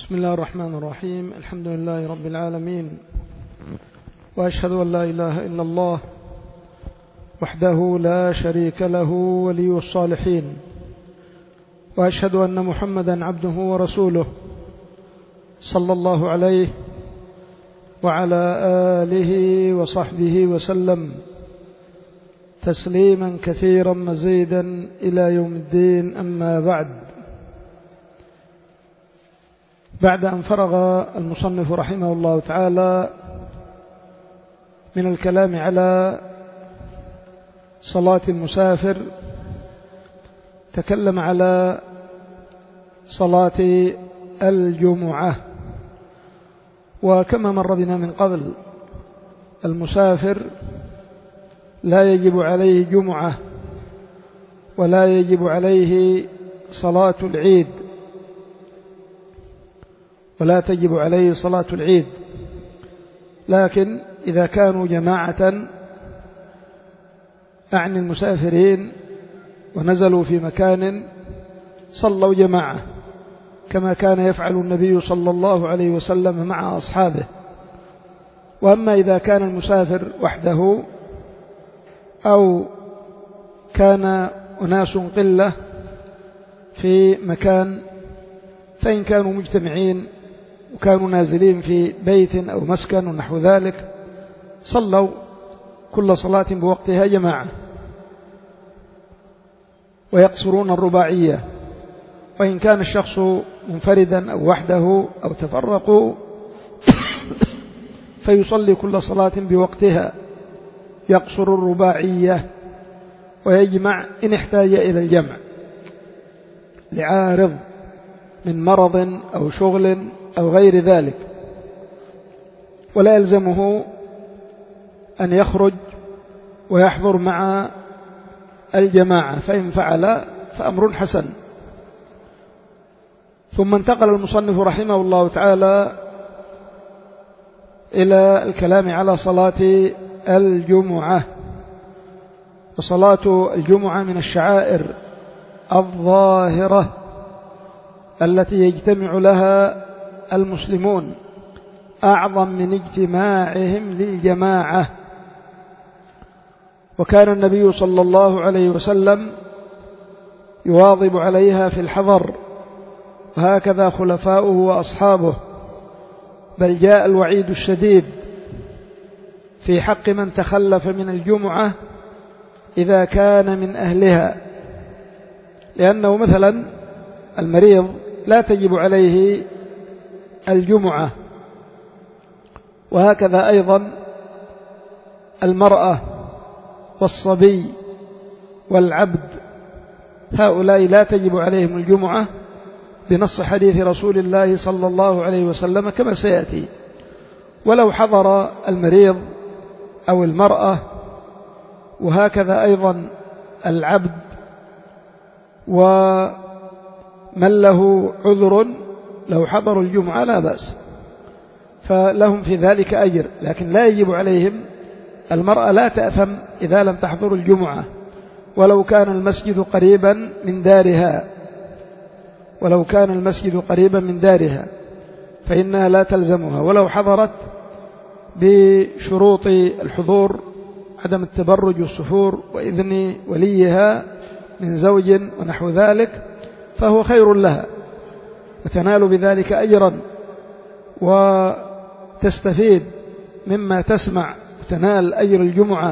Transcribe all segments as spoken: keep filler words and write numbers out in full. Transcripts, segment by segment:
بسم الله الرحمن الرحيم. الحمد لله رب العالمين، وأشهد أن لا إله إلا الله وحده لا شريك له ولي الصالحين، وأشهد أن محمدا عبده ورسوله صلى الله عليه وعلى آله وصحبه وسلم تسليما كثيرا مزيدا إلى يوم الدين. أما بعد، بعد أن فرغ المصنف رحمه الله تعالى من الكلام على صلاة المسافر، تكلم على صلاة الجمعة. وكما مر بنا من قبل، المسافر لا يجب عليه جمعة ولا يجب عليه صلاة العيد، ولا تجب عليه صلاة العيد، لكن إذا كانوا جماعة أعني المسافرين ونزلوا في مكان صلوا جماعة، كما كان يفعل النبي صلى الله عليه وسلم مع أصحابه. وأما إذا كان المسافر وحده أو كان أناس قلة في مكان، فإن كانوا مجتمعين وكانوا نازلين في بيت أو مسكن ونحو ذلك، صلوا كل صلاة بوقتها جماعة، ويقصرون الرباعية. وإن كان الشخص منفردا أو وحده أو تفرقوا فيصلي كل صلاة بوقتها، يقصر الرباعية ويجمع إن احتاج إلى الجمع لعارض من مرض أو شغل أو غير ذلك، ولا يلزمه أن يخرج ويحضر مع الجماعة، فإن فعل فأمر حسن. ثم انتقل المصنف رحمه الله تعالى إلى الكلام على صلاة الجمعة. وصلاة الجمعة من الشعائر الظاهرة التي يجتمع لها المسلمون أعظم من اجتماعهم للجماعة. وكان النبي صلى الله عليه وسلم يواظب عليها في الحضر، وهكذا خلفاؤه وأصحابه، بل جاء الوعيد الشديد في حق من تخلف من الجمعة إذا كان من أهلها، لأنه مثلا المريض لا تجب عليه الجمعة، وهكذا أيضا المرأة والصبي والعبد، هؤلاء لا تجب عليهم الجمعة بنص حديث رسول الله صلى الله عليه وسلم كما سيأتي. ولو حضر المريض أو المرأة، وهكذا أيضا العبد ومن له عذر، لو حضروا الجمعة لا بأس، فلهم في ذلك أجر، لكن لا يجب عليهم. المرأة لا تأثم إذا لم تحضر الجمعة، ولو كان المسجد قريبا من دارها ولو كان المسجد قريبا من دارها فإنها لا تلزمها، ولو حضرت بشروط الحضور: عدم التبرج والسفور وإذن وليها من زوج ونحو ذلك، فهو خير لها، وتنال بذلك أجرا وتستفيد مما تسمع وتنال أجر الجمعة.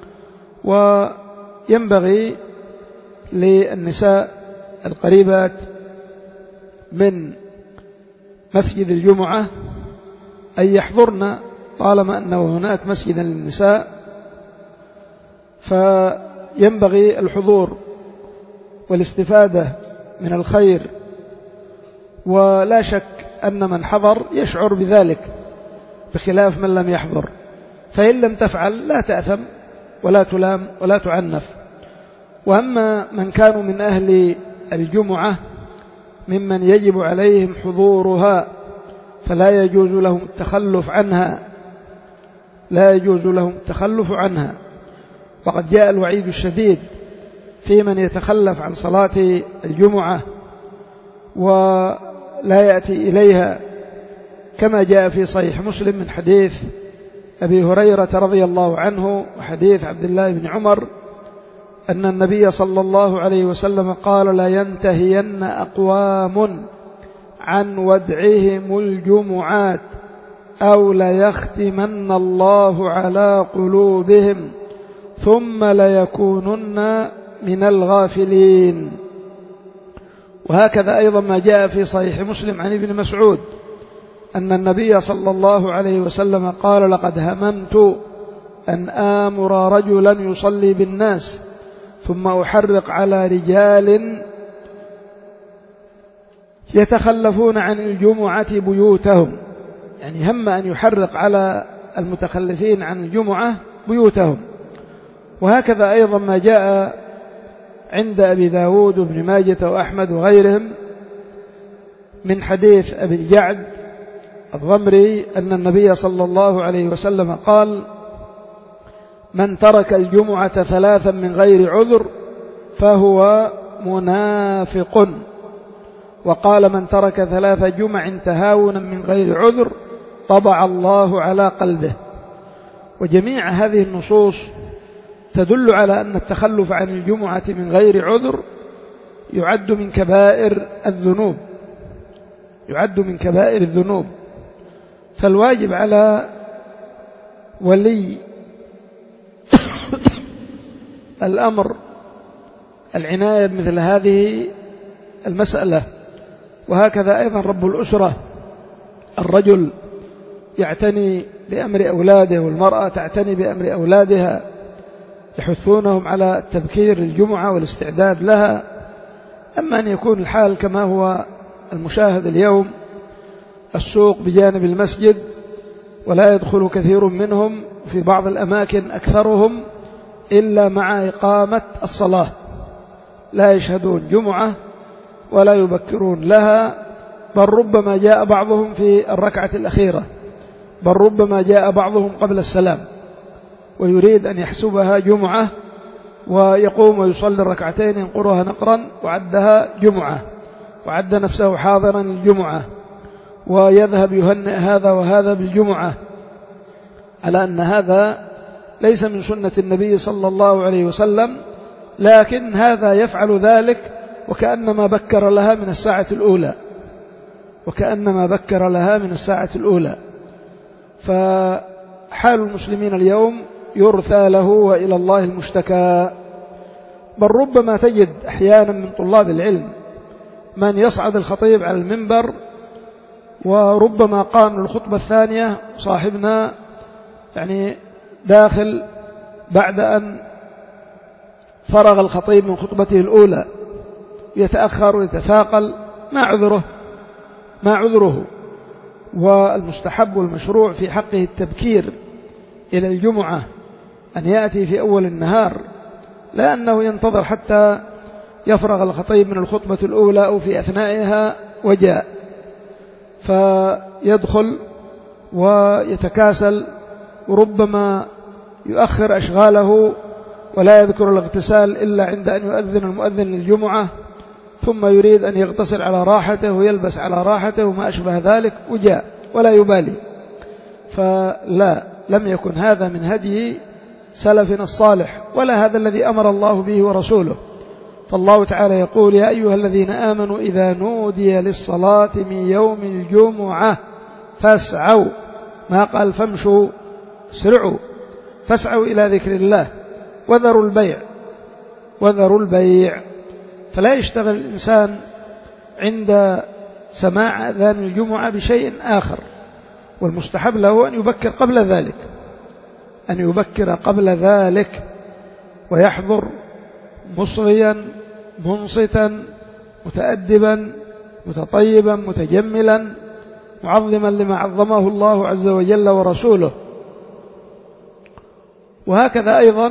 وينبغي للنساء القريبات من مسجد الجمعة أن يحضرن طالما أنه هناك مسجدا للنساء، فينبغي الحضور والاستفادة من الخير. ولا شك أن من حضر يشعر بذلك بخلاف من لم يحضر، فإن لم تفعل لا تأثم ولا تلام ولا تعنف. وأما من كانوا من أهل الجمعة ممن يجب عليهم حضورها فلا يجوز لهم التخلف عنها لا يجوز لهم التخلف عنها وقد جاء الوعيد الشديد في من يتخلف عن صلاة الجمعة، و ولا يأتي إليها، كما جاء في صحيح مسلم من حديث أبي هريرة رضي الله عنه وحديث عبد الله بن عمر أن النبي صلى الله عليه وسلم قال: لا ينتهين أقوام عن ودعهم الجمعات أو ليختمن الله على قلوبهم ثم ليكونن من الغافلين. وهكذا أيضا ما جاء في صحيح مسلم عن ابن مسعود أن النبي صلى الله عليه وسلم قال: لقد هممت أن آمر رجلا يصلي بالناس ثم أحرق على رجال يتخلفون عن الجمعة بيوتهم، يعني هم أن يحرق على المتخلفين عن الجمعة بيوتهم. وهكذا أيضا ما جاء عند أبي داود وابن ماجة وأحمد وغيرهم من حديث أبي الجعد الضمري أن النبي صلى الله عليه وسلم قال: من ترك الجمعة ثلاثا من غير عذر فهو منافق. وقال: من ترك ثلاث جمع تهاونا من غير عذر طبع الله على قلبه. وجميع هذه النصوص تدل على أن التخلف عن الجمعة من غير عذر يعد من كبائر الذنوب، يعد من كبائر الذنوب. فالواجب على ولي الأمر العناية بمثل هذه المسألة. وهكذا أيضا رب الأسرة، الرجل يعتني بأمر أولاده والمرأة تعتني بأمر أولادها، يحثونهم على التبكير للجمعة والاستعداد لها. أما أن يكون الحال كما هو المشاهد اليوم، السوق بجانب المسجد ولا يدخل كثير منهم في بعض الأماكن أكثرهم إلا مع إقامة الصلاة، لا يشهدون جمعة ولا يبكرون لها، بل ربما جاء بعضهم في الركعة الأخيرة، بل ربما جاء بعضهم قبل السلام ويريد أن يحسبها جمعة ويقوم ويصلي الركعتين ينقرها نقرا وعدها جمعة وعد نفسه حاضرا الجمعة، ويذهب يهنئ هذا وهذا بالجمعة، على أن هذا ليس من سنة النبي صلى الله عليه وسلم، لكن هذا يفعل ذلك وكأنما بكر لها من الساعة الأولى، وكأنما بكر لها من الساعة الأولى. فحال المسلمين اليوم يرثى له وإلى الله المشتكى. بل ربما تجد أحيانا من طلاب العلم من يصعد الخطيب على المنبر وربما قام للخطبة الثانية صاحبنا يعني داخل بعد أن فرغ الخطيب من خطبته الأولى، يتأخر ويتثاقل، ما عذره ما عذره والمستحب والمشروع في حقه التبكير إلى الجمعة، أن يأتي في أول النهار، لا أنه ينتظر حتى يفرغ الخطيب من الخطبة الأولى أو في أثنائها وجاء، فيدخل ويتكاسل وربما يؤخر أشغاله ولا يذكر الاغتسال إلا عند أن يؤذن المؤذن للجمعة، ثم يريد أن يغتسل على راحته ويلبس على راحته وما أشبه ذلك وجاء ولا يبالي. فلا، لم يكن هذا من هدي سلفنا الصالح، ولا هذا الذي أمر الله به ورسوله. فالله تعالى يقول: يا أيها الذين آمنوا إذا نودي للصلاة من يوم الجمعة فاسعوا، ما قال فامشوا، سرعوا، فاسعوا إلى ذكر الله وذروا البيع وذروا البيع. فلا يشتغل الإنسان عند سماع أذان الجمعة بشيء آخر، والمستحب له أن يبكر قبل ذلك، أن يبكر قبل ذلك ويحضر مصغيا منصتا متأدبا متطيبا متجملا معظما لما عظمه الله عز وجل ورسوله. وهكذا أيضا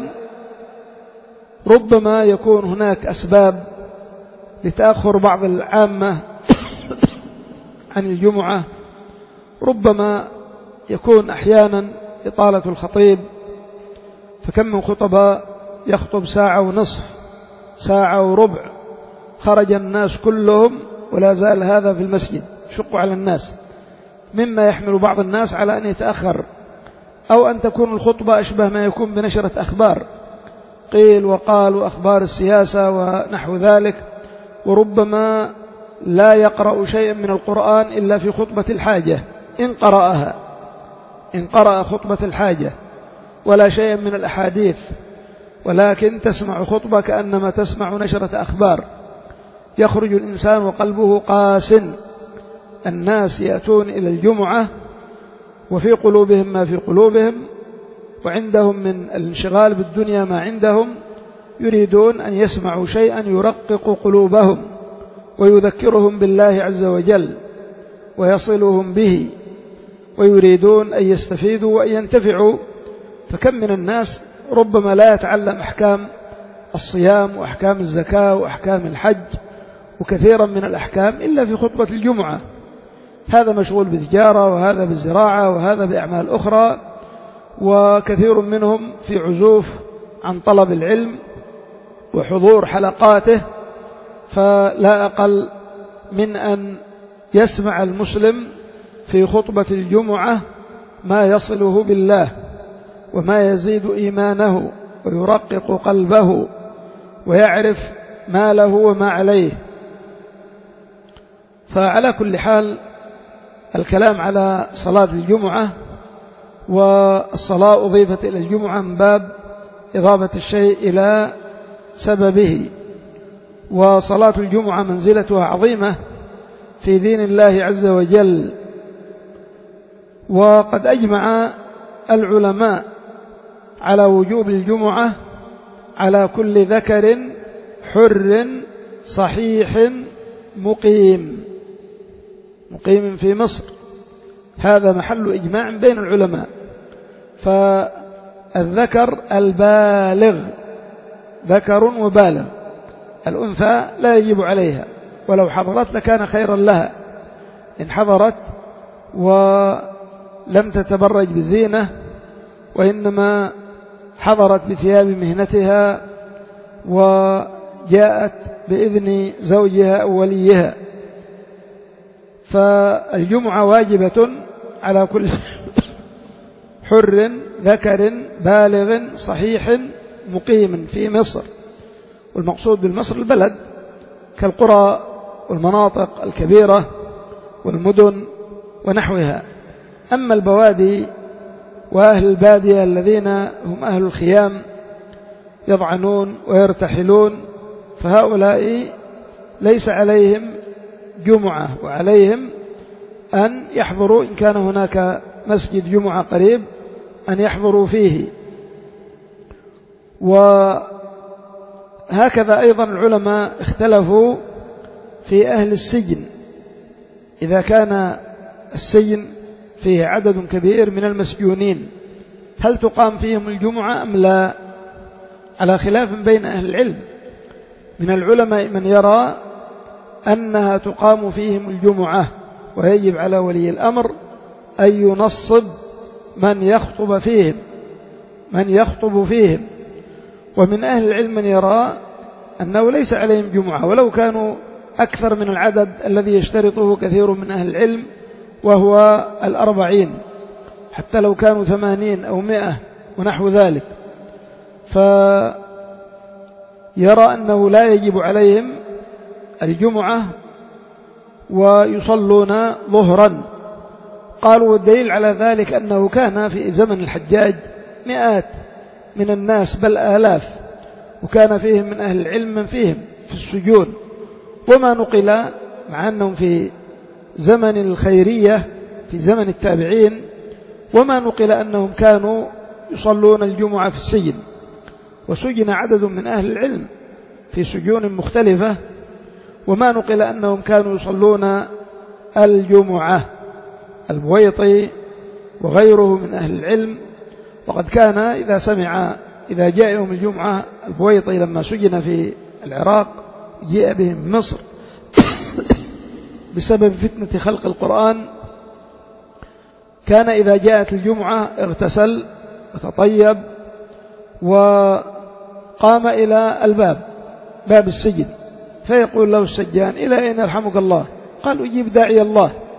ربما يكون هناك أسباب لتأخر بعض العامة عن الجمعة، ربما يكون أحيانا إطالة الخطيب، فكم من خطباء يخطب ساعة ونصف ساعة وربع، خرج الناس كلهم ولا زال هذا في المسجد، تشق على الناس، مما يحمل بعض الناس على أن يتأخر، أو أن تكون الخطبة أشبه ما يكون بنشرة أخبار، قيل وقال وأخبار السياسة ونحو ذلك، وربما لا يقرأ شيئا من القرآن إلا في خطبة الحاجة إن قرأها، إن قرأ خطبة الحاجة، ولا شيئا من الأحاديث، ولكن تسمع خطبة كأنما تسمع نشرة أخبار. يخرج الإنسان وقلبه قاس. الناس يأتون إلى الجمعة وفي قلوبهم ما في قلوبهم، وعندهم من الانشغال بالدنيا ما عندهم، يريدون أن يسمعوا شيئا يرقق قلوبهم ويذكرهم بالله عز وجل ويصلهم به، ويريدون أن يستفيدوا وأن ينتفعوا. فكم من الناس ربما لا يتعلم أحكام الصيام وأحكام الزكاة وأحكام الحج وكثيرا من الأحكام إلا في خطبة الجمعة. هذا مشغول بالتجارة، وهذا بالزراعة، وهذا بأعمال أخرى، وكثير منهم في عزوف عن طلب العلم وحضور حلقاته. فلا أقل من أن يسمع المسلم في خطبة الجمعة ما يصله بالله وما يزيد إيمانه ويرقق قلبه ويعرف ما له وما عليه. فعلى كل حال الكلام على صلاة الجمعة، والصلاة أضيفت إلى الجمعة من باب إضافة الشيء إلى سببه. وصلاة الجمعة منزلتها عظيمة في دين الله عز وجل، وقد أجمع العلماء على وجوب الجمعة على كل ذكر حر صحيح مقيم مقيم في مصر. هذا محل إجماع بين العلماء. فالذكر البالغ، ذكر وبالغ، الأنثى لا يجب عليها، ولو حضرت لكان خيرا لها إن حضرت ولم تتبرج بزينة، وإنما حضرت بثياب مهنتها وجاءت بإذن زوجها أو وليها. فالجمعة واجبة على كل حر ذكر بالغ صحيح مقيم في مصر. والمقصود بالمصر البلد كالقرى والمناطق الكبيرة والمدن ونحوها. أما البوادي وأهل البادية الذين هم أهل الخيام يضعنون ويرتحلون، فهؤلاء ليس عليهم جمعة، وعليهم أن يحضروا إن كان هناك مسجد جمعة قريب أن يحضروا فيه. وهكذا أيضا العلماء اختلفوا في أهل السجن، إذا كان السجن فيه عدد كبير من المسجونين هل تقام فيهم الجمعة أم لا؟ على خلاف بين أهل العلم. من العلماء من يرى أنها تقام فيهم الجمعة، ويجب على ولي الأمر أن ينصب من يخطب فيهم من يخطب فيهم. ومن أهل العلم من يرى أنه ليس عليهم جمعة ولو كانوا أكثر من العدد الذي يشترطه كثير من أهل العلم، وهو الأربعين، حتى لو كانوا ثمانين أو مئة ونحو ذلك. فيرى أنه لا يجب عليهم الجمعة ويصلون ظهرا. قالوا والدليل على ذلك أنه كان في زمن الحجاج مئات من الناس بل آلاف، وكان فيهم من أهل العلم من فيهم في السجون. وما نقل مع أنهم في زمن الخيرية في زمن التابعين، وما نقل أنهم كانوا يصلون الجمعة في السجن. وسجن عدد من أهل العلم في سجون مختلفة، وما نقل أنهم كانوا يصلون الجمعة. البويطي وغيره من أهل العلم، وقد كان إذا سمع إذا جاء يوم الجمعة، البويطي لما سجن في العراق جاء به من مصر بسبب فتنة خلق القرآن، كان إذا جاءت الجمعة اغتسل وتطيب وقام إلى الباب باب السجن، فيقول له السجان: إلى أين يرحمك الله؟ قال: أجيب داعي الله.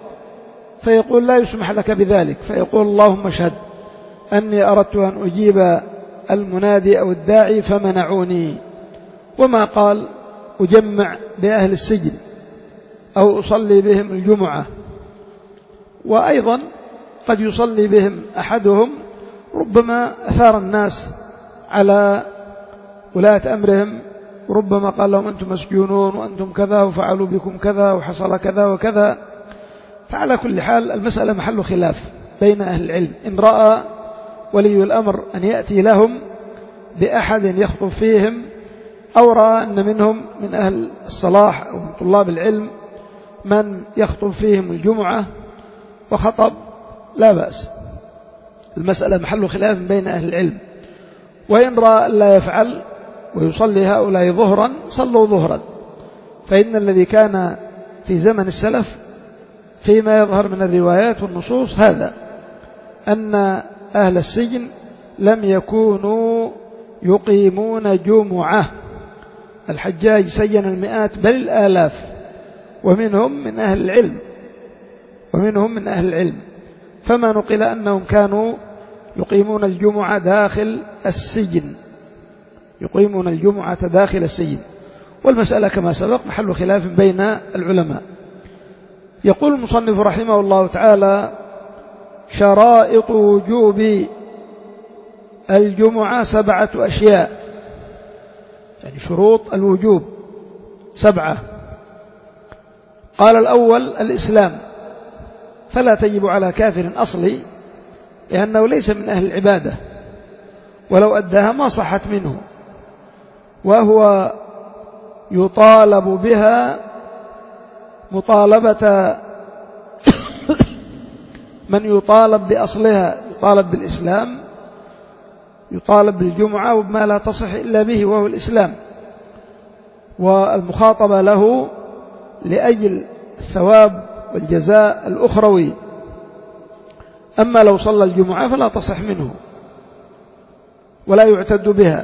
فيقول لا يسمح لك بذلك، فيقول اللهم اشهد أني أردت أن أجيب المنادي أو الداعي فمنعوني، وما قال أجمع بأهل السجن أو أصلي بهم الجمعة. وأيضا قد يصلي بهم أحدهم ربما أثار الناس على ولاة أمرهم، ربما قال لهم أنتم مسجونون وأنتم كذا وفعلوا بكم كذا وحصل كذا وكذا. فعلى كل حال المسألة محل خلاف بين أهل العلم، إن رأى ولي الأمر أن يأتي لهم بأحد يخطب فيهم، أو رأى أن منهم من أهل الصلاح أو من طلاب العلم من يخطب فيهم الجمعة وخطب، لا بأس. المسألة محل خلاف بين أهل العلم. وإن رأى لا يفعل ويصلي هؤلاء ظهرا صلوا ظهرا، فإن الذي كان في زمن السلف فيما يظهر من الروايات والنصوص هذا، أن أهل السجن لم يكونوا يقيمون جمعة. الحجاج سجن المئات بل الآلاف، ومنهم من أهل العلم ومنهم من أهل العلم فما نقل أنهم كانوا يقيمون الجمعة داخل السجن، يقيمون الجمعة داخل السجن. والمسألة كما سبق محل خلاف بين العلماء. يقول المصنف رحمه الله تعالى: شرائط وجوب الجمعة سبعة أشياء، يعني شروط الوجوب سبعة. قال: الأول الإسلام، فلا تجب على كافر أصلي لأنه ليس من أهل العبادة، ولو أداها ما صحت منه، وهو يطالب بها مطالبة من يطالب بأصلها، يطالب بالإسلام، يطالب بالجمعة وبما لا تصح إلا به وهو الإسلام، والمخاطبة له لأجل الثواب والجزاء الأخروي. أما لو صلى الجمعة فلا تصح منه ولا يعتد بها.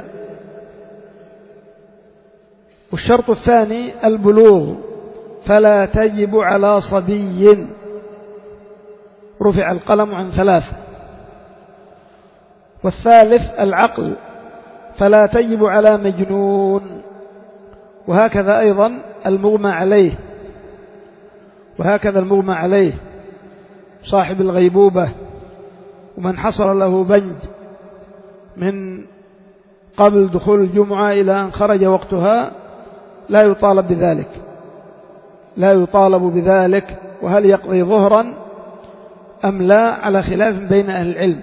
والشرط الثاني البلوغ، فلا تجب على صبي، رفع القلم عن ثلاث. والثالث العقل، فلا تجب على مجنون، وهكذا أيضا المغمى عليه، وهكذا المغمى عليه صاحب الغيبوبة، ومن حصل له بنج من قبل دخول الجمعة إلى أن خرج وقتها لا يطالب بذلك، لا يطالب بذلك. وهل يقضي ظهرا أم لا على خلاف بين أهل العلم.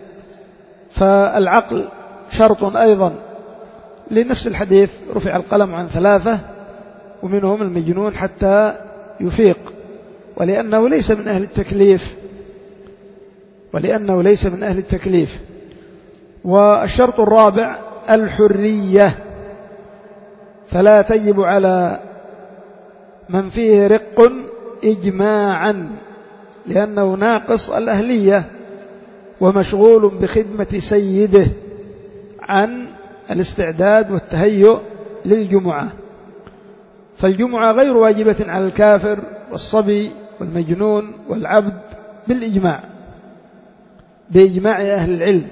فالعقل شرط أيضا لنفس الحديث، رفع القلم عن ثلاثة ومنهم المجنون حتى يفيق، ولأنه ليس من أهل التكليف ولأنه ليس من أهل التكليف. والشرط الرابع الحرية، فلا تجب على من فيه رق إجماعا، لأنه ناقص الأهلية ومشغول بخدمة سيده عن الاستعداد والتهيؤ للجمعة. فالجمعة غير واجبة على الكافر والصبي والمجنون والعبد بالإجماع، بإجماع أهل العلم.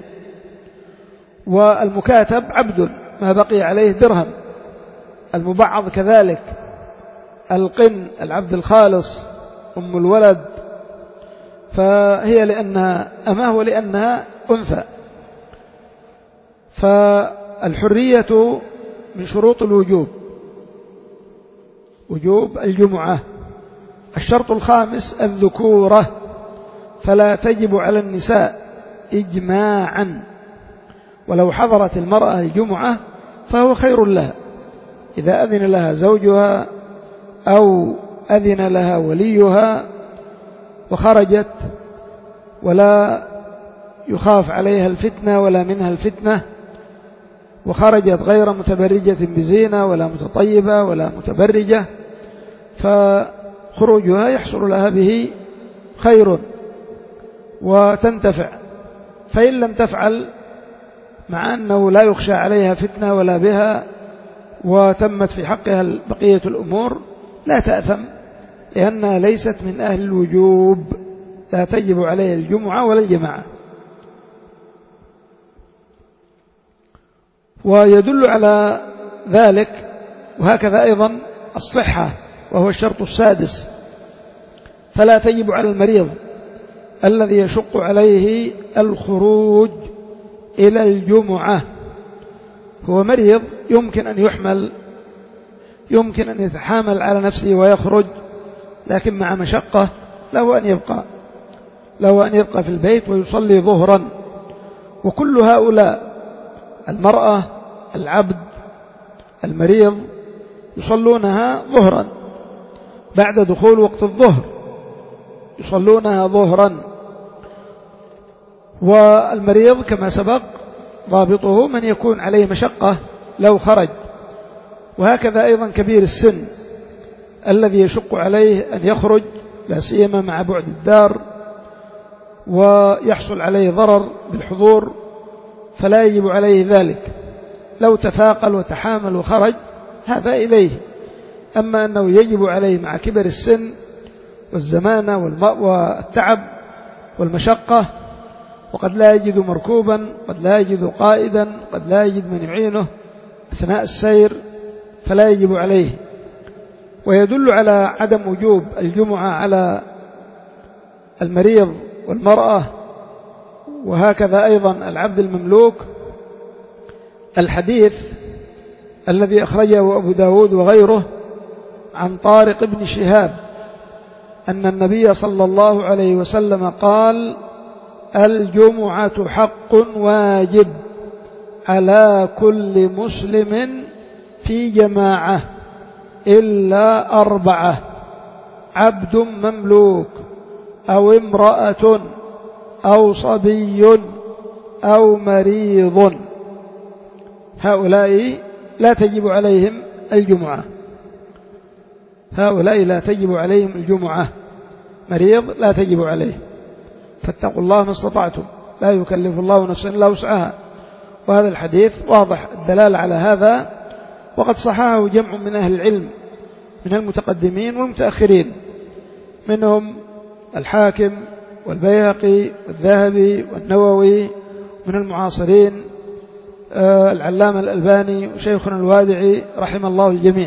والمكاتب عبد ما بقي عليه درهم، المبعض كذلك، القن العبد الخالص، أم الولد فهي لأنها أماه ولأنها أنثى. فالحرية من شروط الوجوب، وجوب الجمعة. الشرط الخامس الذكورة، فلا تجب على النساء إجماعا، ولو حضرت المرأة الجمعة فهو خير لها إذا أذن لها زوجها أو أذن لها وليها وخرجت ولا يخاف عليها الفتنة ولا منها الفتنة، وخرجت غير متبرجة بزينة ولا متطيبة ولا متبرجة، فخروجها يحصل لها به خير وتنتفع. فإن لم تفعل مع أنه لا يخشى عليها فتنة ولا بها وتمت في حقها بقية الأمور لا تأثم، لأنها ليست من أهل الوجوب. لا تجب عليه الجمعة ولا الجماعة. ويدل على ذلك وهكذا أيضا الصحة، وهو الشرط السادس، فلا تجب على المريض الذي يشق عليه الخروج إلى الجمعة. هو مريض يمكن أن يحمل، يمكن أن يتحامل على نفسه ويخرج، لكن مع مشقة له أن يبقى له أن يبقى في البيت ويصلي ظهرا. وكل هؤلاء المرأة، العبد، المريض يصلونها ظهرا بعد دخول وقت الظهر، يصلونها ظهرا. والمريض كما سبق ضابطه من يكون عليه مشقة لو خرج، وهكذا أيضا كبير السن الذي يشق عليه أن يخرج، لا سيما مع بعد الدار ويحصل عليه ضرر بالحضور، فلا يجب عليه ذلك. لو تثاقل وتحامل وخرج هذا إليه. أما أنه يجب عليه مع كبر السن والزمانة والتعب والمشقة، وقد لا يجد مركوبا، قد لا يجد قائدا، قد لا يجد من يعينه أثناء السير، فلا يجب عليه. ويدل على عدم وجوب الجمعة على المريض والمرأة وهكذا أيضا العبد المملوك الحديث الذي أخرجه أبو داود وغيره عن طارق بن شهاب أن النبي صلى الله عليه وسلم قال: الجمعة حق واجب على كل مسلم في جماعة إلا أربعة: عبد مملوك، أو امرأة، أو صبي، أو مريض. هؤلاء لا تجب عليهم الجمعة، هؤلاء لا تجب عليهم الجمعة. مريض لا تجب عليه، فاتقوا الله ما استطعتم، لا يكلف الله نفسا إلا وسعها. وهذا الحديث واضح الدلالة على هذا، وقد صححه جمع من أهل العلم من المتقدمين والمتأخرين، منهم الحاكم والبيهقي والذهبي والنووي، من المعاصرين العلامة الألباني وشيخنا الوادعي رحم الله الجميع.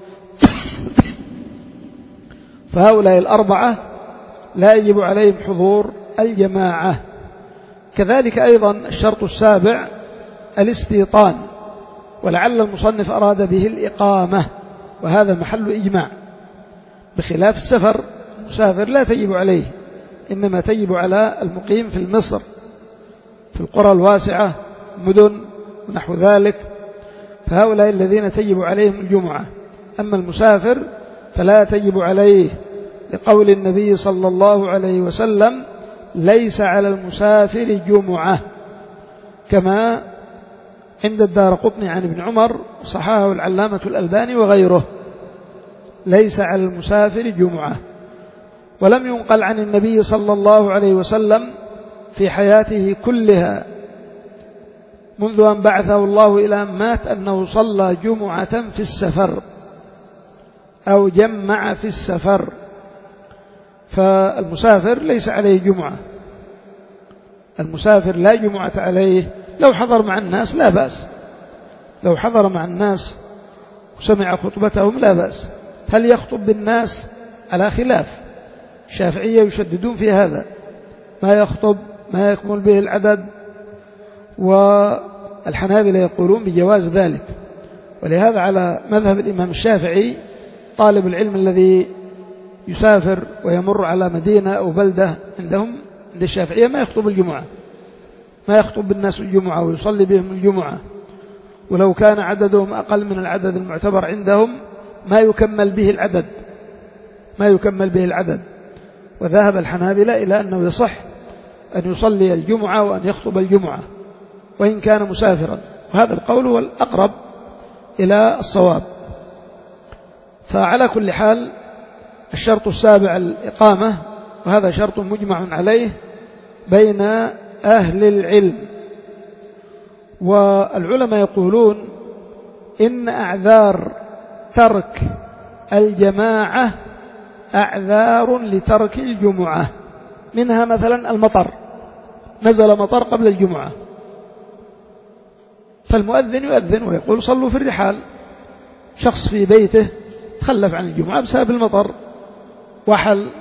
فهؤلاء الأربعة لا يجب عليهم حضور الجماعة. كذلك أيضا الشرط السابع الاستيطان، ولعل المصنف أراد به الإقامة، وهذا محل إجماع، بخلاف السفر. المسافر لا تجب عليه، إنما تجب على المقيم في مصر في القرى الواسعة مدن ونحو ذلك، فهؤلاء الذين تجب عليهم الجمعة. أما المسافر فلا تجب عليه، لقول النبي صلى الله عليه وسلم: ليس على المسافر جمعة، كما عند الدارقطني عن ابن عمر، صححه العلامة الألباني وغيره: ليس على المسافر جمعة. ولم ينقل عن النبي صلى الله عليه وسلم في حياته كلها منذ أن بعثه الله إلى أن مات أنه صلى جمعة في السفر أو جمع في السفر. فالمسافر ليس عليه جمعة، المسافر لا جمعة عليه. لو حضر مع الناس لا بأس، لو حضر مع الناس وسمع خطبتهم لا بأس. هل يخطب بالناس؟ على خلاف، الشافعية يشددون في هذا، ما يخطب ما يكمل به العدد، والحنابلة يقولون بجواز ذلك. ولهذا على مذهب الإمام الشافعي طالب العلم الذي يسافر ويمر على مدينة أو بلدة عندهم عند الشافعية ما يخطب الجمعة، ما يخطب بالناس الجمعة ويصلي بهم الجمعة، ولو كان عددهم أقل من العدد المعتبر عندهم ما يكمل به العدد، ما يكمل به العدد. وذهب الحنابلة إلى أنه يصح أن يصلي الجمعة وأن يخطب الجمعة وإن كان مسافرا، وهذا القول هو الأقرب إلى الصواب. فعلى كل حال الشرط السابع الإقامة، وهذا شرط مجمع عليه بين أهل العلم. والعلماء يقولون إن أعذار ترك الجماعة أعذار لترك الجمعة، منها مثلا المطر، نزل مطر قبل الجمعة، فالمؤذن يؤذن ويقول صلوا في الرحال. شخص في بيته تخلف عن الجمعة بسبب المطر وحل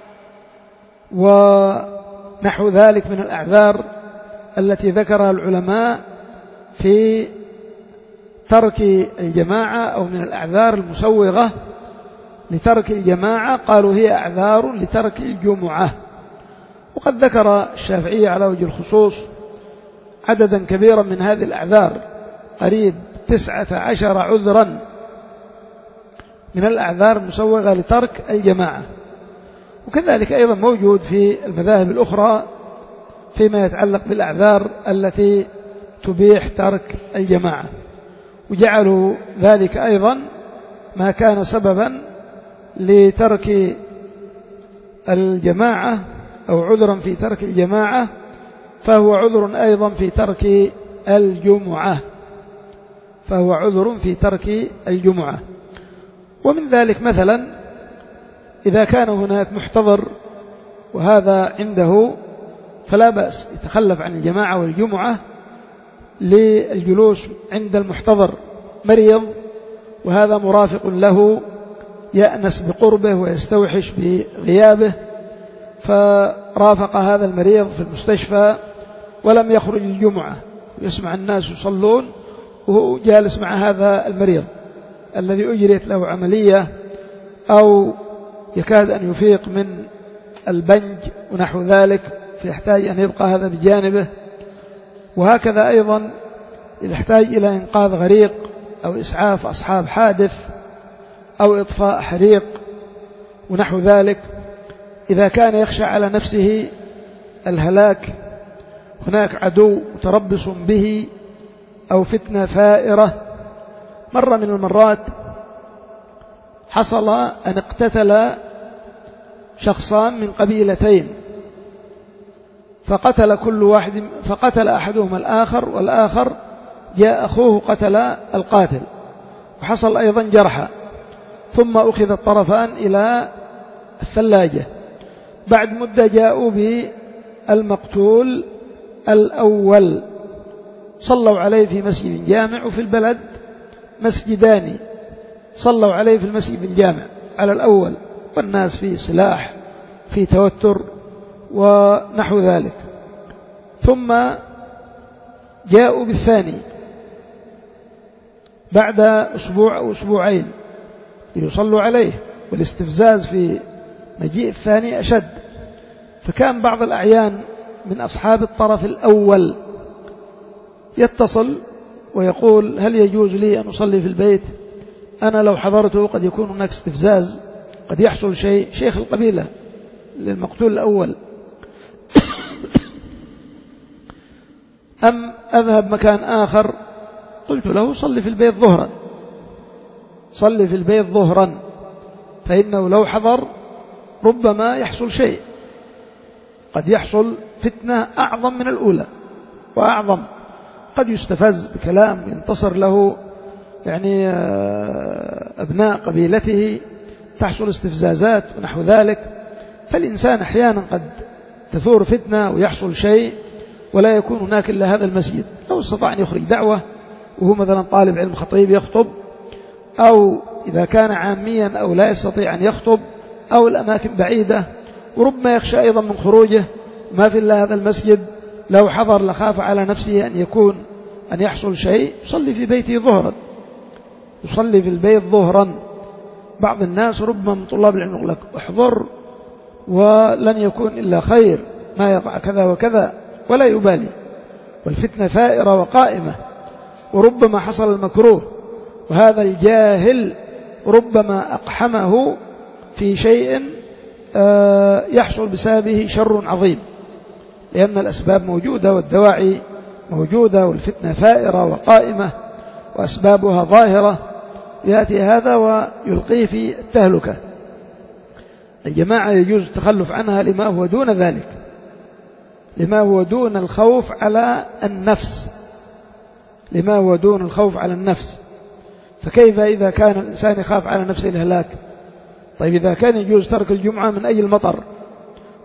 ونحو ذلك من الأعذار التي ذكرها العلماء في ترك الجماعة، أو من الأعذار المسوغة لترك الجماعة قالوا هي أعذار لترك الجمعة. وقد ذكر الشافعي على وجه الخصوص عددا كبيرا من هذه الأعذار، قريب تسعة عشر عذرا من الأعذار المسوغة لترك الجماعة. وكذلك أيضا موجود في المذاهب الأخرى فيما يتعلق بالأعذار التي تبيح ترك الجماعة، وجعلوا ذلك أيضا ما كان سببا لترك الجماعة أو عذرا في ترك الجماعة فهو عذر أيضا في ترك الجمعة فهو عذر في ترك الجمعة. ومن ذلك مثلا إذا كان هناك محتضر وهذا عنده فلا بأس يتخلف عن الجماعة والجمعة للجلوس عند المحتضر، مريض وهذا مرافق له يأنس بقربه ويستوحش بغيابه، فرافق هذا المريض في المستشفى ولم يخرج الجمعة، يسمع الناس يصلون وهو جالس مع هذا المريض الذي أجريت له عملية أو يكاد أن يفيق من البنج ونحو ذلك، فيحتاج أن يبقى هذا بجانبه. وهكذا أيضا إذا احتاج إلى إنقاذ غريق أو إسعاف أصحاب حادث أو إطفاء حريق ونحو ذلك، إذا كان يخشى على نفسه الهلاك، هناك عدو متربص به أو فتنة ثائرة. مرة من المرات حصل أن اقتتل شخصان من قبيلتين، فقتل كل واحد فقتل أحدهما الآخر، والآخر جاء أخوه قتل القاتل، وحصل أيضا جرحى. ثم أخذ الطرفان إلى الثلاجة، بعد مدة جاءوا بالمقتول الأول، صلوا عليه في مسجد جامع، وفي البلد مسجدان، صلوا عليه في المسجد الجامع على الأول، والناس في سلاح في توتر ونحو ذلك. ثم جاءوا بالثاني بعد أسبوع أو أسبوعين ليصلوا عليه، والاستفزاز في مجيء الثاني أشد. فكان بعض الأعيان من أصحاب الطرف الأول يتصل ويقول هل يجوز لي أن أصلي في البيت؟ أنا لو حضرته قد يكون هناك استفزاز، قد يحصل شيء. شيخ القبيلة للمقتول الأول، أم أذهب مكان آخر؟ قلت له صلي في البيت ظهرا، صلي في البيت ظهرا، فإنه لو حضر ربما يحصل شيء، قد يحصل فتنة أعظم من الأولى وأعظم، قد يستفز بكلام ينتصر له يعني أبناء قبيلته، تحصل استفزازات ونحو ذلك. فالإنسان أحيانا قد تثور فتنة ويحصل شيء ولا يكون هناك إلا هذا المسجد. لو استطاع أن يخرج دعوة وهو مثلا طالب علم خطيب يخطب، أو إذا كان عاميا أو لا يستطيع أن يخطب، أو الأماكن بعيدة وربما يخشى أيضا من خروجه ما في إلا هذا المسجد، لو حضر لخاف على نفسه أن يكون أن يحصل شيء، يصلي في بيته ظهرا، يصلي في البيت ظهرا. بعض الناس ربما من طلاب العلم يقول لك احضر ولن يكون إلا خير، ما يقع كذا وكذا، ولا يبالي، والفتنة ثائرة وقائمة، وربما حصل المكروه، وهذا الجاهل ربما أقحمه في شيء يحصل بسببه شر عظيم، لأن الأسباب موجودة والدواعي موجودة، والفتنة ثائرة وقائمة وأسبابها ظاهرة، يأتي هذا ويلقيه في التهلكة. الجماعة يجوز التخلف عنها لما هو دون ذلك، لما هو دون الخوف على النفس، لما هو دون الخوف على النفس. فكيف إذا كان الإنسان يخاف على نفسه الهلاك؟ طيب إذا كان يجوز ترك الجمعة من أجل المطر،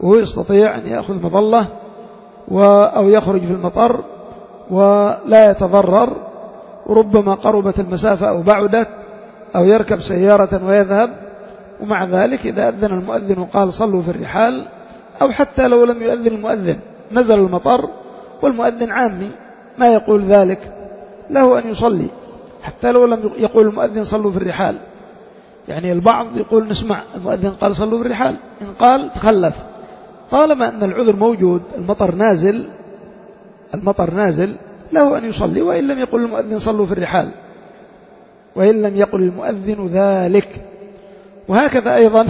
وهو يستطيع أن يأخذ مظلة أو يخرج في المطر ولا يتضرر، وربما قربت المسافة أو بعدت، أو يركب سيارة ويذهب، ومع ذلك إذا أذن المؤذن وقال صلوا في الرحال، أو حتى لو لم يؤذن المؤذن نزل المطر والمؤذن عامي ما يقول ذلك، له أن يصلي حتى لو لم يقول المؤذن صلوا في الرحال. يعني البعض يقول نسمع المؤذن قال صلوا في الرحال، إن قال تخلف، طالما أن العذر موجود، المطر نازل المطر نازل له أن يصلي، وإن لم يقل المؤذن صلوا في الرحال، وإن لم يقل المؤذن ذلك. وهكذا أيضا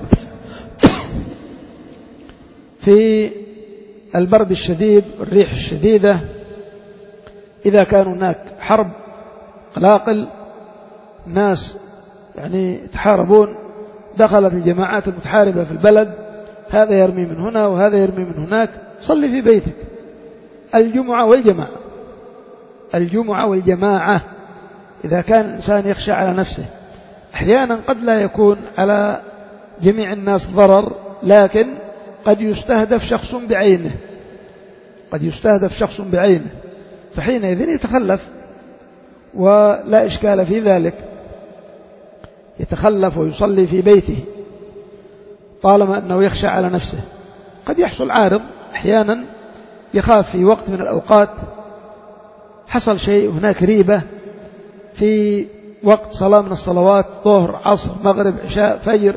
في البرد الشديد والريح الشديدة، إذا كان هناك حرب قلاقل، الناس يعني يتحاربون، دخلت الجماعات المتحاربة في البلد، هذا يرمي من هنا وهذا يرمي من هناك، صلي في بيتك الجمعة والجماعة الجمعة والجماعة إذا كان الإنسان يخشى على نفسه. أحيانا قد لا يكون على جميع الناس ضرر، لكن قد يستهدف شخص بعينه قد يستهدف شخص بعينه فحينئذ يتخلف، ولا إشكال في ذلك، يتخلف ويصلي في بيته طالما أنه يخشى على نفسه. قد يحصل عارض، أحيانا يخاف في وقت من الأوقات، حصل شيء، هناك ريبة في وقت صلاة من الصلوات، ظهر عصر مغرب عشاء فجر،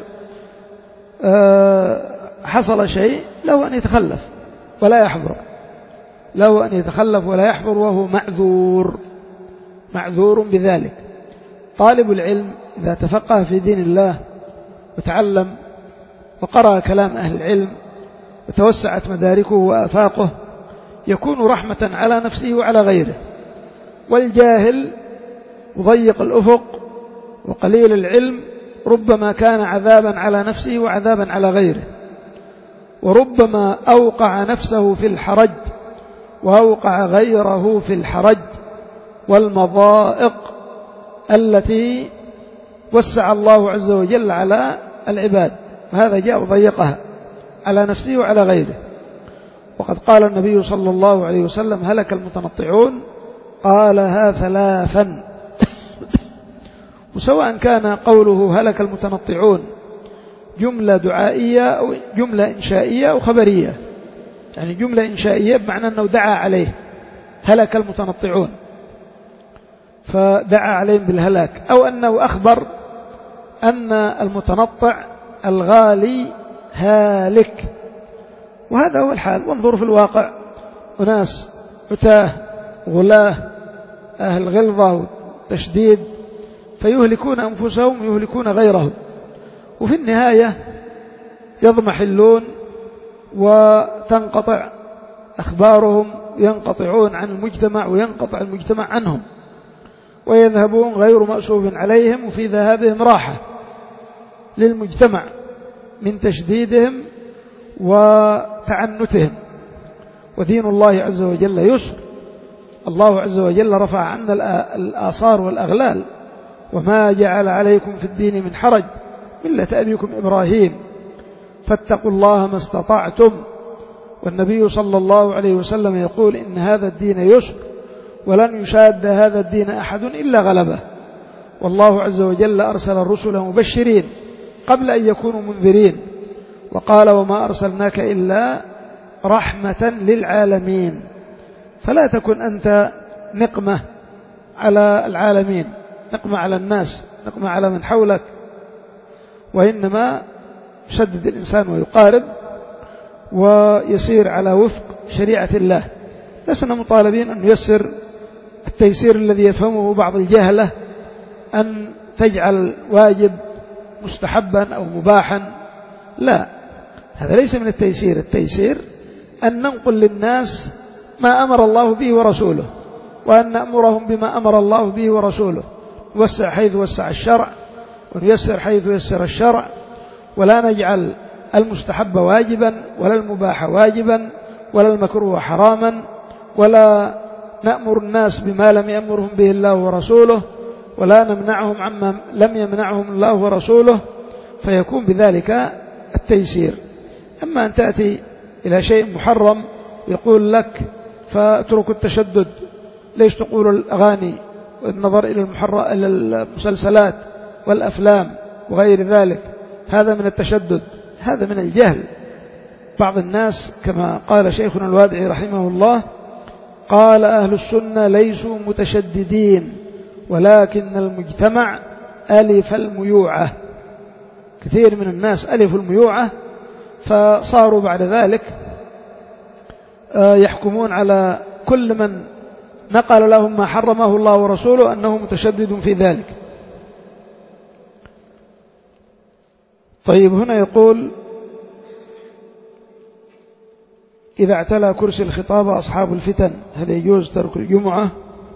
أه حصل شيء، له أن يتخلف ولا يحضر له أن يتخلف ولا يحضر وهو معذور معذور بذلك. طالب العلم إذا تفقه في دين الله وتعلم وقرأ كلام أهل العلم وتوسعت مداركه وآفاقه، يكون رحمة على نفسه وعلى غيره. والجاهل مضيق الأفق وقليل العلم ربما كان عذابا على نفسه وعذابا على غيره، وربما أوقع نفسه في الحرج وأوقع غيره في الحرج والمضائق التي وسع الله عز وجل على العباد، وهذا جاء وضيقها على نفسه وعلى غيره. وقد قال النبي صلى الله عليه وسلم هلك المتنطعون، قالها ثلاثا. وسواء كان قوله هلك المتنطعون جملة دعائية أو جملة إنشائية أو خبرية، يعني جملة إنشائية بمعنى أنه دعا عليه، هلك المتنطعون فدعا عليهم بالهلاك، أو أنه أخبر أن المتنطع الغالي هالك، وهذا هو الحال. وانظر في الواقع أناس عتاه غلاه أهل غلظة وتشديد، فيهلكون أنفسهم ويهلكون غيرهم، وفي النهاية يضمحلون وتنقطع أخبارهم، ينقطعون عن المجتمع وينقطع المجتمع عنهم، ويذهبون غير مأسوف عليهم، وفي ذهابهم راحة للمجتمع من تشديدهم وتعنتهم. ودين الله عز وجل يسر، الله عز وجل رفع عنا الآثار والأغلال، وما جعل عليكم في الدين من حرج ملة أبيكم إبراهيم، فاتقوا الله ما استطعتم. والنبي صلى الله عليه وسلم يقول إن هذا الدين يسر ولن يشاد هذا الدين أحد إلا غلبه. والله عز وجل أرسل الرسل مبشرين قبل أن يكونوا منذرين، وقال وما أرسلناك إلا رحمة للعالمين. فلا تكن أنت نقمة على العالمين، نقمة على الناس، نقمة على من حولك، وإنما يشدد الإنسان ويقارب ويسير على وفق شريعة الله. لسنا مطالبين أن ييسر التيسير الذي يفهمه بعض الجهلة، أن تجعل واجب مستحبا أو مباحا، لا، هذا ليس من التيسير. التيسير أن ننقل للناس ما أمر الله به ورسوله، وأن نأمرهم بما أمر الله به ورسوله، نوسع حيث وسع الشرع ونيسر حيث يسر الشرع، ولا نجعل المستحب واجبا ولا المباح واجبا ولا المكروه حراما، ولا نأمر الناس بما لم يأمرهم به الله ورسوله، ولا نمنعهم عما لم يمنعهم الله ورسوله، فيكون بذلك التيسير. أما أن تأتي إلى شيء محرم يقول لك فاتركوا التشدد، ليش تقول الأغاني والنظر إلى المحرم إلى المسلسلات والأفلام وغير ذلك، هذا من التشدد، هذا من الجهل. بعض الناس كما قال شيخنا الوادعي رحمه الله قال أهل السنة ليسوا متشددين ولكن المجتمع ألف الميوعة. كثير من الناس ألفوا الميوعة فصاروا بعد ذلك يحكمون على كل من نقل لهم ما حرمه الله ورسوله أنه متشدد في ذلك. طيب هنا يقول إذا اعتلى كرسي الخطاب أصحاب الفتن هل يجوز ترك الجمعة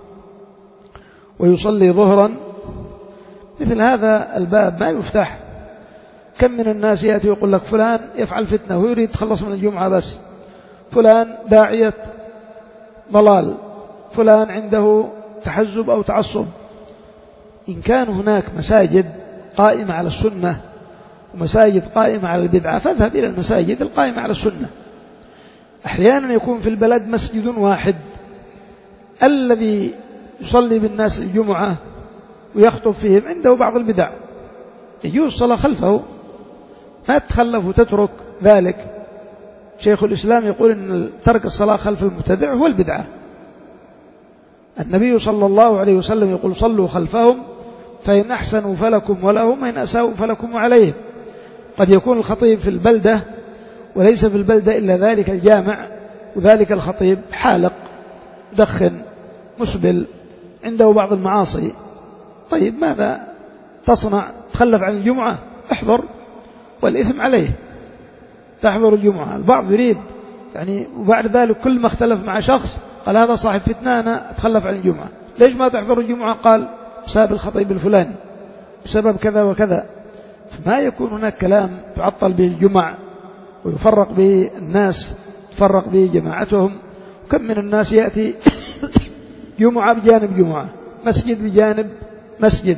ويصلي ظهرا؟ مثل هذا الباب ما يفتح. كم من الناس يأتي ويقول لك فلان يفعل فتنة ويريد يتخلص من الجمعة، بس فلان داعية ضلال، فلان عنده تحزب أو تعصب. إن كان هناك مساجد قائمة على السنة ومساجد قائمة على البدعة فاذهب إلى المساجد القائمة على السنة. أحيانا يكون في البلد مسجد واحد الذي يصلي بالناس الجمعة ويخطب فيهم عنده بعض البدع، يجوز الصلاة خلفه، ما تتخلف وتترك ذلك. شيخ الإسلام يقول إن ترك الصلاة خلف المبتدع هو البدعة. النبي صلى الله عليه وسلم يقول صلوا خلفهم فإن أحسنوا فلكم ولهم وإن أساءوا فلكم وعليهم. قد يكون الخطيب في البلدة وليس في البلدة إلا ذلك الجامع، وذلك الخطيب حالق دخن مسبل عنده بعض المعاصي. طيب ماذا تصنع؟ تخلف عن الجمعة؟ احضر والإثم عليه، تحضر الجمعة. البعض يريد يعني وبعد ذلك كل ما اختلف مع شخص قال هذا صاحب فتنة أنا أتخلف عن الجمعة. ليش ما تحضر الجمعة؟ قال بسبب الخطيب الفلاني، بسبب كذا وكذا. فما يكون هناك كلام تعطل به الجمع ويفرق به الناس، تفرق به جماعتهم. كم من الناس يأتي جمعة بجانب جمعة، مسجد بجانب مسجد،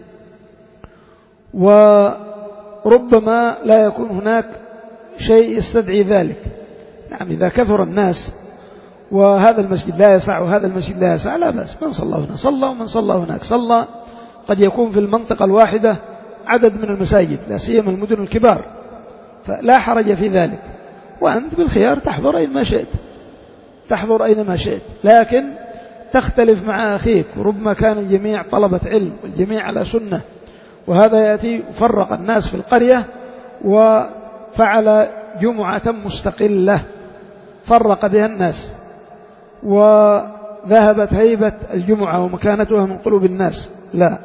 وربما لا يكون هناك شيء يستدعي ذلك. نعم إذا كثر الناس وهذا المسجد لا يسع وهذا المسجد لا يسع لا بأس، من صلى هنا صلى ومن صلى هناك صلى. قد يكون في المنطقة الواحدة عدد من المساجد لا سيما المدن الكبار، فلا حرج في ذلك، وأنت بالخيار تحضر أينما شئت، تحضر أينما شئت، لكن تختلف مع أخيك. وربما كان الجميع طلبة علم والجميع على سنة، وهذا يأتي فرق الناس في القرية وفعل جمعة مستقلة فرق بها الناس وذهبت هيبة الجمعة ومكانتها من قلوب الناس. لا.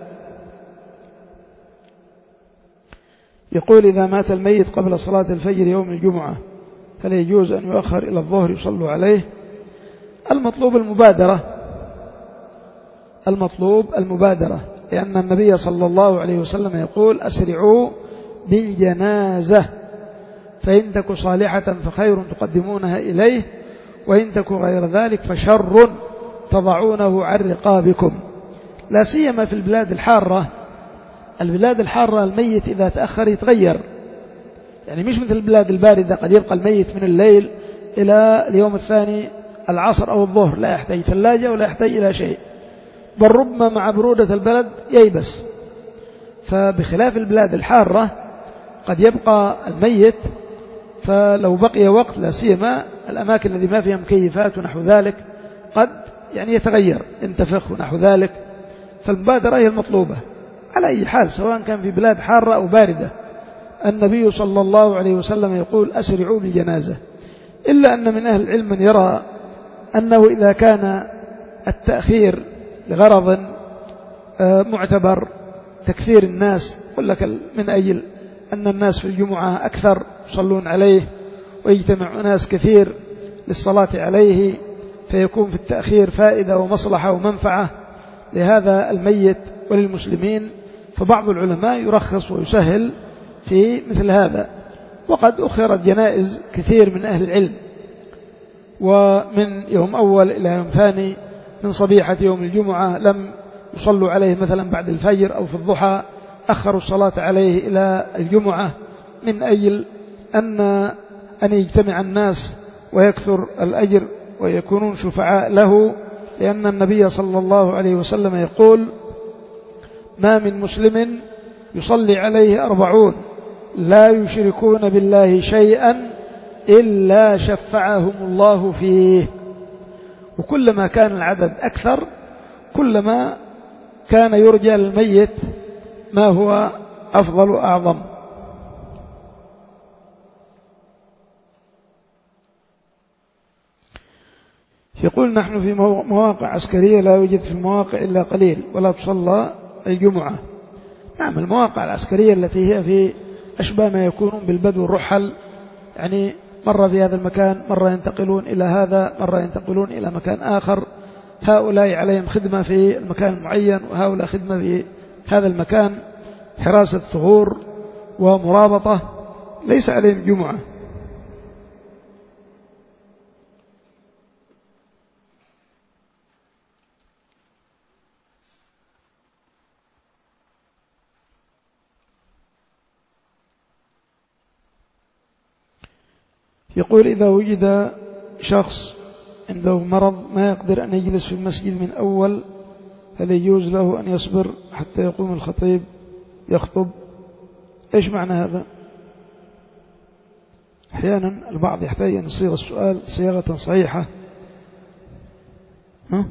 يقول إذا مات الميت قبل صلاة الفجر يوم الجمعة هل يجوز أن يؤخر إلى الظهر يصلوا عليه؟ المطلوب المبادرة، المطلوب المبادرة، لأن النبي صلى الله عليه وسلم يقول أسرعوا بالجنازة فإن تك صالحة فخير تقدمونها إليه وإن تك غير ذلك فشر تضعونه عن رقابكم. لا سيما في البلاد الحارة، البلاد الحارة الميت إذا تأخر يتغير، يعني مش مثل البلاد الباردة قد يبقى الميت من الليل إلى اليوم الثاني العصر أو الظهر، لا يحتاج ثلاجة ولا يحتاج إلى شيء، بل ربما مع برودة البلد ييبس. فبخلاف البلاد الحارة قد يبقى الميت، فلو بقي وقت لا سيما الأماكن التي ما فيها مكيفات ونحو ذلك قد يعني يتغير ينتفخ ونحو ذلك، فالمبادرة هي المطلوبة على أي حال سواء كان في بلاد حارة أو باردة. النبي صلى الله عليه وسلم يقول أسرعوا بالجنازة، إلا أن من أهل العلم من يرى أنه إذا كان التأخير لغرض معتبر تكثير الناس، يقول لك من أجل أن الناس في الجمعة أكثر يصلون عليه ويجتمع ناس كثير للصلاة عليه، فيكون في التأخير فائدة ومصلحة ومنفعة لهذا الميت وللمسلمين، فبعض العلماء يرخص ويسهل في مثل هذا. وقد أخرت جنائز كثير من أهل العلم، ومن يوم أول إلى يوم ثاني، من صبيحة يوم الجمعة لم يصلوا عليه مثلا بعد الفجر أو في الضحى، أخروا الصلاة عليه إلى الجمعة من أجل أن أن يجتمع الناس ويكثر الأجر ويكونون شفعاء له، لأن النبي صلى الله عليه وسلم يقول: ما من مسلم يصلي عليه أربعون لا يشركون بالله شيئا إلا شفعهم الله فيه. وكلما كان العدد أكثر كلما كان يرجى للميت ما هو أفضل وأعظم. يقول: نحن في مواقع عسكرية لا يوجد في المواقع إلا قليل ولا تصلى الجمعة. نعم، المواقع العسكرية التي هي في أشبه ما يكونون بالبدو الرحل، يعني مرة في هذا المكان، مرة ينتقلون إلى هذا، مرة ينتقلون إلى مكان آخر، هؤلاء عليهم خدمة في المكان المعين وهؤلاء خدمة في هذا المكان، حراسة ثغور ومرابطة، ليس عليهم جمعة. يقول: إذا وجد شخص عنده مرض ما يقدر أن يجلس في المسجد من أول، هل يجوز له أن يصبر حتى يقوم الخطيب يخطب؟ إيش معنى هذا؟ أحيانا البعض يحتاج أن يصيغ السؤال صياغة صحيحة. ها؟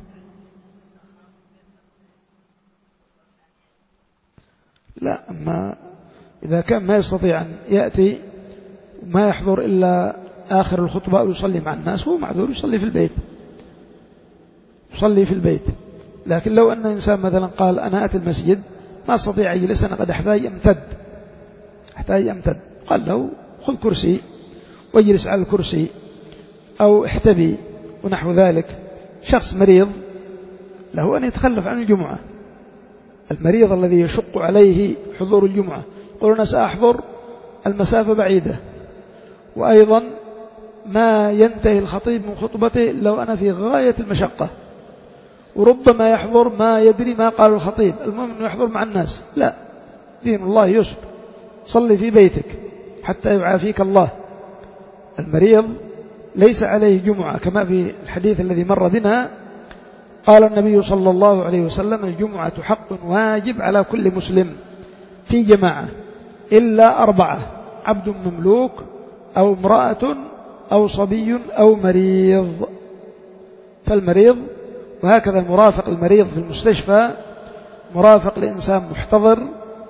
لا، أما إذا كان ما يستطيع أن يأتي وما يحضر إلا آخر الخطبة أو يصلي مع الناس، هو معذور، يصلي في البيت، يصلي في البيت. لكن لو أن إنسان مثلا قال: أنا أتي المسجد ما أستطيع أجلس، أنا قد أحتاج أمتد أحتاج أمتد قال له: خذ كرسي واجلس على الكرسي أو احتبي ونحو ذلك. شخص مريض له أن يتخلف عن الجمعة، المريض الذي يشق عليه حضور الجمعة يقول: أنا سأحضر، المسافة بعيدة، وأيضا ما ينتهي الخطيب من خطبته لو أنا في غاية المشقة، وربما يحضر ما يدري ما قال الخطيب، المهم أنه يحضر مع الناس. لا، دين الله يسر، صلي في بيتك حتى يعافيك الله. المريض ليس عليه جمعة، كما في الحديث الذي مر بنا قال النبي صلى الله عليه وسلم: الجمعة حق واجب على كل مسلم في جماعة إلا أربعة: عبد مملوك أو امرأة أو صبي أو مريض. فالمريض، وهكذا المرافق المريض في المستشفى مرافق لإنسان محتضر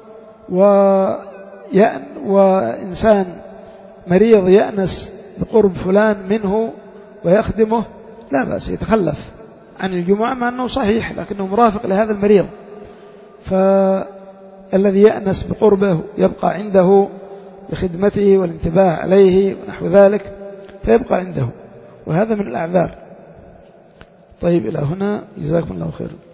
وإنسان مريض يأنس بقرب فلان منه ويخدمه، لا بأس يتخلف عن الجمعة مع أنه صحيح لكنه مرافق لهذا المريض، فالذي يأنس بقربه يبقى عنده بخدمته والانتباه عليه ونحو ذلك، فيبقى عنده، وهذا من الأعذار. طيب، إلى هنا، جزاكم الله خير.